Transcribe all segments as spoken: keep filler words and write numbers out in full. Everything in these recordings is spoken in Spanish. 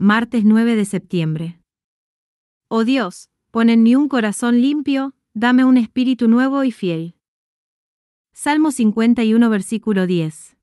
martes nueve de septiembre. Oh Dios, pon en mí un corazón limpio, dame un espíritu nuevo y fiel. Salmo cincuenta y uno, versículo diez.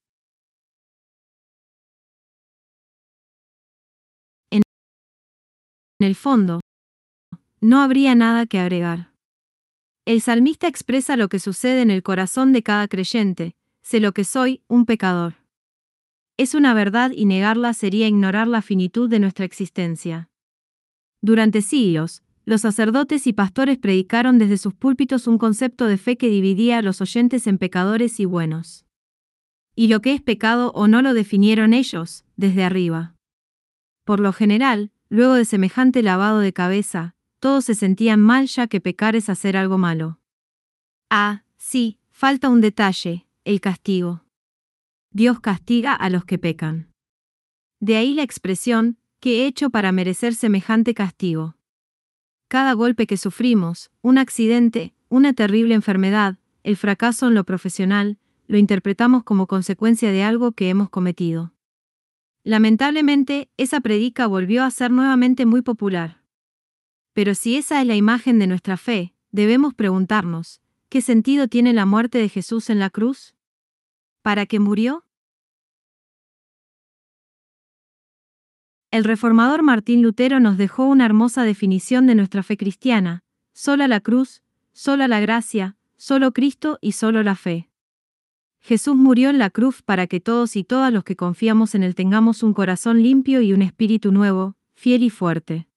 En el fondo, no habría nada que agregar. El salmista expresa lo que sucede en el corazón de cada creyente: sé lo que soy, un pecador. Es una verdad y negarla sería ignorar la finitud de nuestra existencia. Durante siglos, los sacerdotes y pastores predicaron desde sus púlpitos un concepto de fe que dividía a los oyentes en pecadores y buenos. Y lo que es pecado o no lo definieron ellos, desde arriba. Por lo general, luego de semejante lavado de cabeza, todos se sentían mal, ya que pecar es hacer algo malo. Ah, sí, falta un detalle: el castigo. Dios castiga a los que pecan. De ahí la expresión: ¿qué he hecho para merecer semejante castigo? Cada golpe que sufrimos, un accidente, una terrible enfermedad, el fracaso en lo profesional, lo interpretamos como consecuencia de algo que hemos cometido. Lamentablemente, esa predica volvió a ser nuevamente muy popular. Pero si esa es la imagen de nuestra fe, debemos preguntarnos: ¿qué sentido tiene la muerte de Jesús en la cruz? ¿Para qué murió? El reformador Martín Lutero nos dejó una hermosa definición de nuestra fe cristiana: sola la cruz, sola la gracia, solo Cristo y solo la fe. Jesús murió en la cruz para que todos y todas los que confiamos en Él tengamos un corazón limpio y un espíritu nuevo, fiel y fuerte.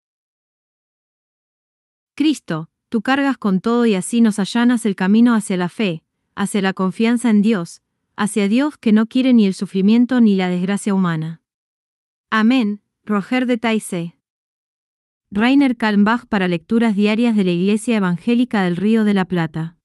Cristo, tú cargas con todo y así nos allanas el camino hacia la fe, hacia la confianza en Dios, hacia Dios que no quiere ni el sufrimiento ni la desgracia humana. Amén. Roger de Taizé. Rainer Kalmbach para lecturas diarias de la Iglesia Evangélica del Río de la Plata.